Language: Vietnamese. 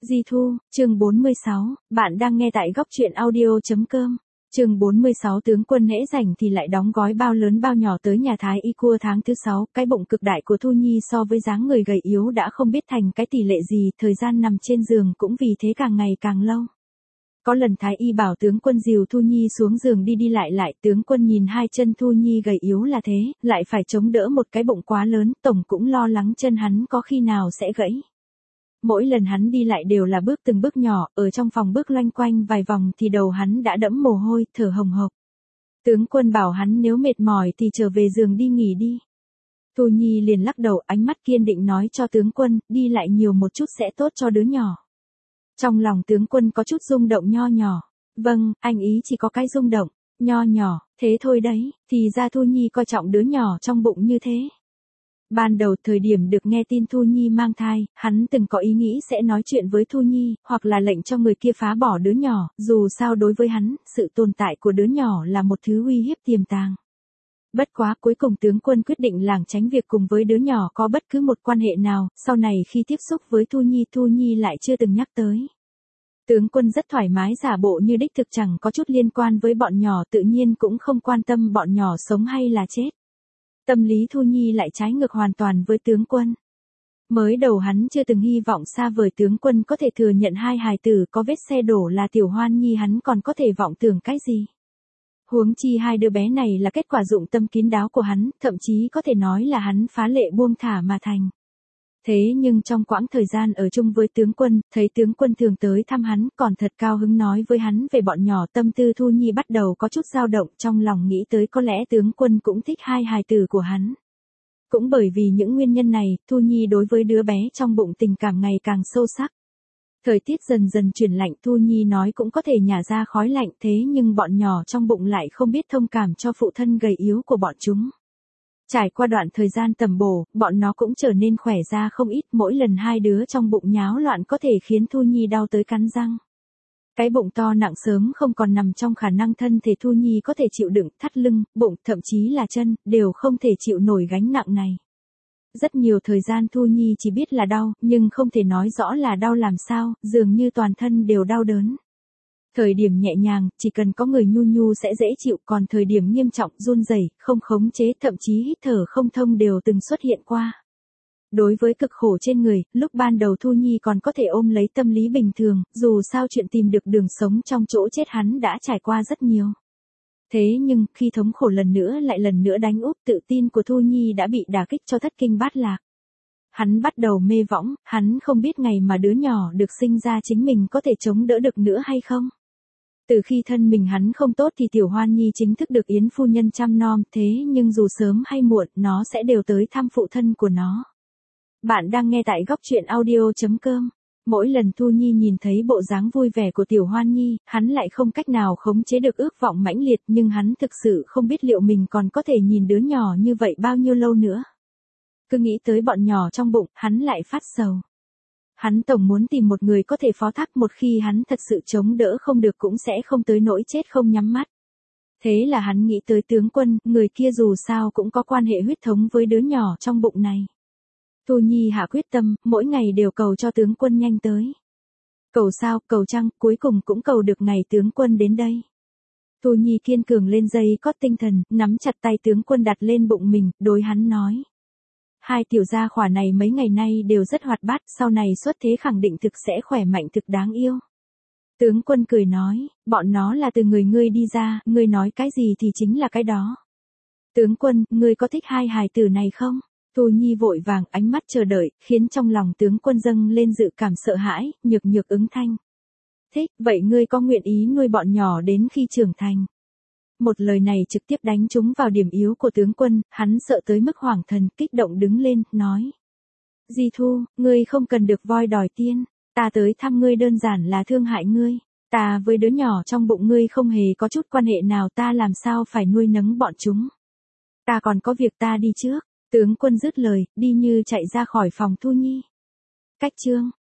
Di Thu, chương 46, bạn đang nghe tại góc truyện audio.com. Chương 46 tướng quân hễ rảnh thì lại đóng gói bao lớn bao nhỏ tới nhà Thái Y cua tháng thứ 6, cái bụng cực đại của Thu Nhi so với dáng người gầy yếu đã không biết thành cái tỷ lệ gì, thời gian nằm trên giường cũng vì thế càng ngày càng lâu. Có lần Thái Y bảo tướng quân dìu Thu Nhi xuống giường đi đi lại, tướng quân nhìn hai chân Thu Nhi gầy yếu là thế, lại phải chống đỡ một cái bụng quá lớn, tổng cũng lo lắng chân hắn có khi nào sẽ gãy. Mỗi lần hắn đi lại đều là bước từng bước nhỏ, ở trong phòng bước loanh quanh vài vòng thì đầu hắn đã đẫm mồ hôi, thở hồng hộc. Tướng quân bảo hắn nếu mệt mỏi thì trở về giường đi nghỉ đi. Thu Nhi liền lắc đầu, ánh mắt kiên định nói cho tướng quân, đi lại nhiều một chút sẽ tốt cho đứa nhỏ. Trong lòng tướng quân có chút rung động nho nhỏ. Vâng, anh ý chỉ có cái rung động, nho nhỏ, thế thôi đấy, thì ra Thu Nhi coi trọng đứa nhỏ trong bụng như thế. Ban đầu thời điểm được nghe tin Thu Nhi mang thai, hắn từng có ý nghĩ sẽ nói chuyện với Thu Nhi, hoặc là lệnh cho người kia phá bỏ đứa nhỏ, dù sao đối với hắn, sự tồn tại của đứa nhỏ là một thứ uy hiếp tiềm tàng. Bất quá cuối cùng tướng quân quyết định lảng tránh việc cùng với đứa nhỏ có bất cứ một quan hệ nào, sau này khi tiếp xúc với Thu Nhi lại chưa từng nhắc tới. Tướng quân rất thoải mái giả bộ như đích thực chẳng có chút liên quan với bọn nhỏ, tự nhiên cũng không quan tâm bọn nhỏ sống hay là chết. Tâm lý Thu Nhi lại trái ngược hoàn toàn với tướng quân. Mới đầu hắn chưa từng hy vọng xa vời tướng quân có thể thừa nhận hai hài tử có vết xe đổ là Tiểu Hoan Nhi, hắn còn có thể vọng tưởng cái gì. Huống chi hai đứa bé này là kết quả dụng tâm kín đáo của hắn, thậm chí có thể nói là hắn phá lệ buông thả mà thành. Thế nhưng trong quãng thời gian ở chung với tướng quân, thấy tướng quân thường tới thăm hắn, còn thật cao hứng nói với hắn về bọn nhỏ, tâm tư Thu Nhi bắt đầu có chút dao động, trong lòng nghĩ tới có lẽ tướng quân cũng thích hai hài tử của hắn. Cũng bởi vì những nguyên nhân này, Thu Nhi đối với đứa bé trong bụng tình cảm ngày càng sâu sắc. Thời tiết dần dần chuyển lạnh, Thu Nhi nói cũng có thể nhả ra khói lạnh, thế nhưng bọn nhỏ trong bụng lại không biết thông cảm cho phụ thân gầy yếu của bọn chúng. Trải qua đoạn thời gian tầm bổ, bọn nó cũng trở nên khỏe ra không ít, mỗi lần hai đứa trong bụng nháo loạn có thể khiến Thu Nhi đau tới cắn răng. Cái bụng to nặng sớm không còn nằm trong khả năng thân thể Thu Nhi có thể chịu đựng, thắt lưng, bụng, thậm chí là chân, đều không thể chịu nổi gánh nặng này. Rất nhiều thời gian Thu Nhi chỉ biết là đau, nhưng không thể nói rõ là đau làm sao, dường như toàn thân đều đau đớn. Thời điểm nhẹ nhàng, chỉ cần có người nhu nhu sẽ dễ chịu, còn thời điểm nghiêm trọng, run rẩy, không khống chế, thậm chí hít thở không thông đều từng xuất hiện qua. Đối với cực khổ trên người, lúc ban đầu Thu Nhi còn có thể ôm lấy tâm lý bình thường, dù sao chuyện tìm được đường sống trong chỗ chết hắn đã trải qua rất nhiều. Thế nhưng, khi thống khổ lần nữa đánh úp, tự tin của Thu Nhi đã bị đả kích cho thất kinh bát lạc. Hắn bắt đầu mê võng, hắn không biết ngày mà đứa nhỏ được sinh ra chính mình có thể chống đỡ được nữa hay không. Từ khi thân mình hắn không tốt thì Tiểu Hoan Nhi chính thức được Yến phu nhân chăm nom, thế nhưng dù sớm hay muộn, nó sẽ đều tới thăm phụ thân của nó. Bạn đang nghe tại góc truyện audio.com. Mỗi lần Thu Nhi nhìn thấy bộ dáng vui vẻ của Tiểu Hoan Nhi, hắn lại không cách nào khống chế được ước vọng mãnh liệt, nhưng hắn thực sự không biết liệu mình còn có thể nhìn đứa nhỏ như vậy bao nhiêu lâu nữa. Cứ nghĩ tới bọn nhỏ trong bụng, hắn lại phát sầu. Hắn tổng muốn tìm một người có thể phó thác, một khi hắn thật sự chống đỡ không được cũng sẽ không tới nỗi chết không nhắm mắt. Thế là hắn nghĩ tới tướng quân, người kia dù sao cũng có quan hệ huyết thống với đứa nhỏ trong bụng này. Thu Nhi hạ quyết tâm, mỗi ngày đều cầu cho tướng quân nhanh tới. Cầu sao, cầu chăng, cuối cùng cũng cầu được ngày tướng quân đến đây. Thu Nhi kiên cường lên dây cót tinh thần, nắm chặt tay tướng quân đặt lên bụng mình, đối hắn nói. Hai tiểu gia khỏa này mấy ngày nay đều rất hoạt bát, sau này xuất thế khẳng định thực sẽ khỏe mạnh thực đáng yêu. Tướng quân cười nói, bọn nó là từ người ngươi đi ra, ngươi nói cái gì thì chính là cái đó. Tướng quân, ngươi có thích hai hài tử này không? Thu Nhi vội vàng ánh mắt chờ đợi, khiến trong lòng tướng quân dâng lên dự cảm sợ hãi, nhược ứng thanh. Thích, vậy ngươi có nguyện ý nuôi bọn nhỏ đến khi trưởng thành? Một lời này trực tiếp đánh trúng vào điểm yếu của tướng quân, hắn sợ tới mức hoảng thần, kích động đứng lên, nói. Di Thu, ngươi không cần được voi đòi tiên, ta tới thăm ngươi đơn giản là thương hại ngươi, ta với đứa nhỏ trong bụng ngươi không hề có chút quan hệ nào, ta làm sao phải nuôi nấng bọn chúng. Ta còn có việc, ta đi trước. Tướng quân dứt lời, đi như chạy ra khỏi phòng Thu Nhi. Cách chương